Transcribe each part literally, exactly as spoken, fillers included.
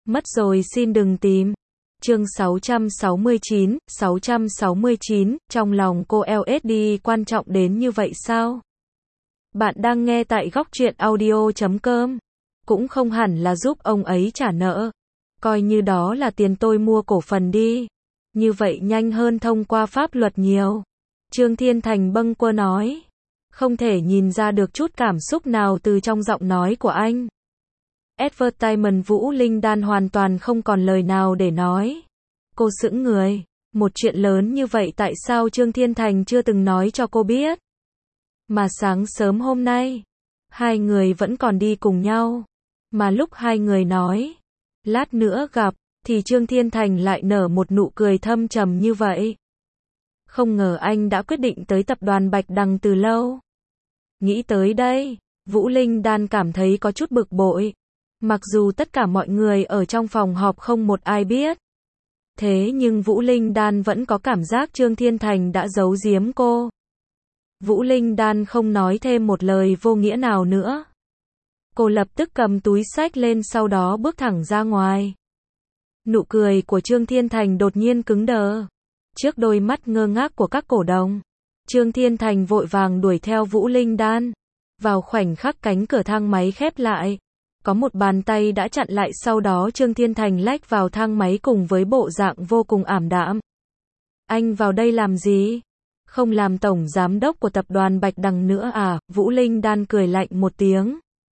Mất rồi xin đừng tìm. Chương sáu trăm sáu mươi chín, sáu trăm sáu mươi chín, trong lòng cô lờ ét đê quan trọng đến như vậy sao? Bạn đang nghe tại góc truyện audio chấm com. Cũng không hẳn là giúp ông ấy trả nợ. Coi như đó là tiền tôi mua cổ phần đi. Như vậy nhanh hơn thông qua pháp luật nhiều. Trương Thiên Thành bâng quơ nói. Không thể nhìn ra được chút cảm xúc nào từ trong giọng nói của anh. Advertisement Vũ Linh Đan hoàn toàn không còn lời nào để nói. Cô sững người. Một chuyện lớn như vậy tại sao Trương Thiên Thành chưa từng nói cho cô biết? Mà sáng sớm hôm nay, hai người vẫn còn đi cùng nhau. Mà lúc hai người nói, lát nữa gặp, thì Trương Thiên Thành lại nở một nụ cười thâm trầm như vậy. Không ngờ anh đã quyết định tới tập đoàn Bạch Đằng từ lâu. Nghĩ tới đây, Vũ Linh Đan cảm thấy có chút bực bội. Mặc dù tất cả mọi người ở trong phòng họp không một ai biết. Thế nhưng Vũ Linh Đan vẫn có cảm giác Trương Thiên Thành đã giấu giếm cô. Vũ Linh Đan không nói thêm một lời vô nghĩa nào nữa. Cô lập tức cầm túi xách lên sau đó bước thẳng ra ngoài. Nụ cười của Trương Thiên Thành đột nhiên cứng đờ. Trước đôi mắt ngơ ngác của các cổ đông, Trương Thiên Thành vội vàng đuổi theo Vũ Linh Đan. Vào khoảnh khắc cánh cửa thang máy khép lại, có một bàn tay đã chặn lại, sau đó Trương Thiên Thành lách vào thang máy cùng với bộ dạng vô cùng ảm đạm. Anh vào đây làm gì? Không làm tổng giám đốc của tập đoàn Bạch Đằng nữa à? Vũ Linh Đan cười lạnh một tiếng.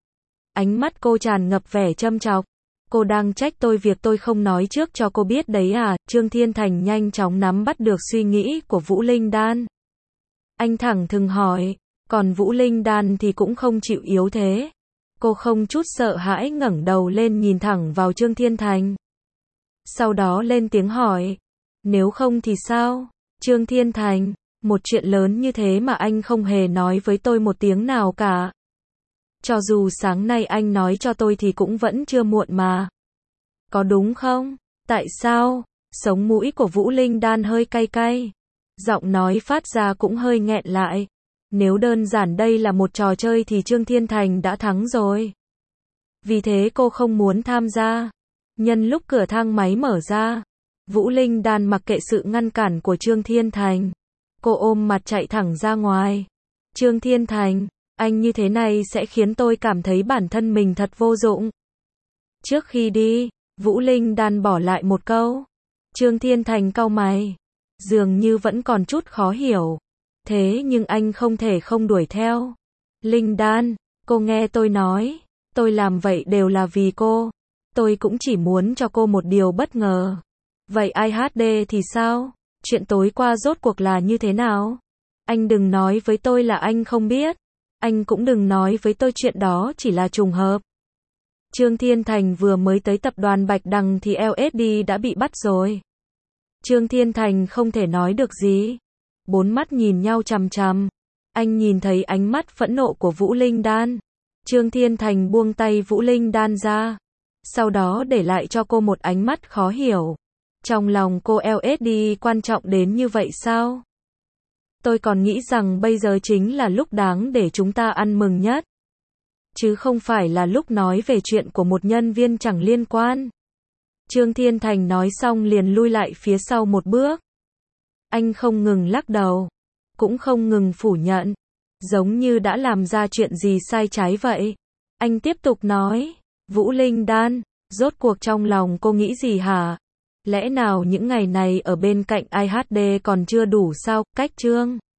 Ánh mắt cô tràn ngập vẻ châm chọc. Cô đang trách tôi việc tôi không nói trước cho cô biết đấy à? Trương Thiên Thành nhanh chóng nắm bắt được suy nghĩ của Vũ Linh Đan. Anh thẳng thừng hỏi, còn Vũ Linh Đan thì cũng không chịu yếu thế. Cô không chút sợ hãi ngẩng đầu lên nhìn thẳng vào Trương Thiên Thành. Sau đó lên tiếng hỏi, nếu không thì sao? Trương Thiên Thành, một chuyện lớn như thế mà anh không hề nói với tôi một tiếng nào cả. Cho dù sáng nay anh nói cho tôi thì cũng vẫn chưa muộn mà. Có đúng không? Tại sao? Sống mũi của Vũ Linh Đan hơi cay cay. Giọng nói phát ra cũng hơi nghẹn lại. Nếu đơn giản đây là một trò chơi thì Trương Thiên Thành đã thắng rồi. Vì thế cô không muốn tham gia. Nhân lúc cửa thang máy mở ra, Vũ Linh Đan mặc kệ sự ngăn cản của Trương Thiên Thành. Cô ôm mặt chạy thẳng ra ngoài. Trương Thiên Thành, anh như thế này sẽ khiến tôi cảm thấy bản thân mình thật vô dụng. Trước khi đi, Vũ Linh Đan bỏ lại một câu. Trương Thiên Thành cau mày. Dường như vẫn còn chút khó hiểu. Thế nhưng anh không thể không đuổi theo. Linh Đan, cô nghe tôi nói. Tôi làm vậy đều là vì cô. Tôi cũng chỉ muốn cho cô một điều bất ngờ. Vậy i hát đê thì sao? Chuyện tối qua rốt cuộc là như thế nào? Anh đừng nói với tôi là anh không biết. Anh cũng đừng nói với tôi chuyện đó chỉ là trùng hợp. Trương Thiên Thành vừa mới tới tập đoàn Bạch Đằng thì lờ ét đê đã bị bắt rồi. Trương Thiên Thành không thể nói được gì. Bốn mắt nhìn nhau chằm chằm. Anh nhìn thấy ánh mắt phẫn nộ của Vũ Linh Đan. Trương Thiên Thành buông tay Vũ Linh Đan ra. Sau đó để lại cho cô một ánh mắt khó hiểu. Trong lòng cô lờ ét đê quan trọng đến như vậy sao? Tôi còn nghĩ rằng bây giờ chính là lúc đáng để chúng ta ăn mừng nhất. Chứ không phải là lúc nói về chuyện của một nhân viên chẳng liên quan. Trương Thiên Thành nói xong liền lui lại phía sau một bước. Anh không ngừng lắc đầu. Cũng không ngừng phủ nhận. Giống như đã làm ra chuyện gì sai trái vậy. Anh tiếp tục nói. Vũ Linh Đan, rốt cuộc trong lòng cô nghĩ gì hả? Lẽ nào những ngày này ở bên cạnh i hát đê còn chưa đủ sao? Cách Trương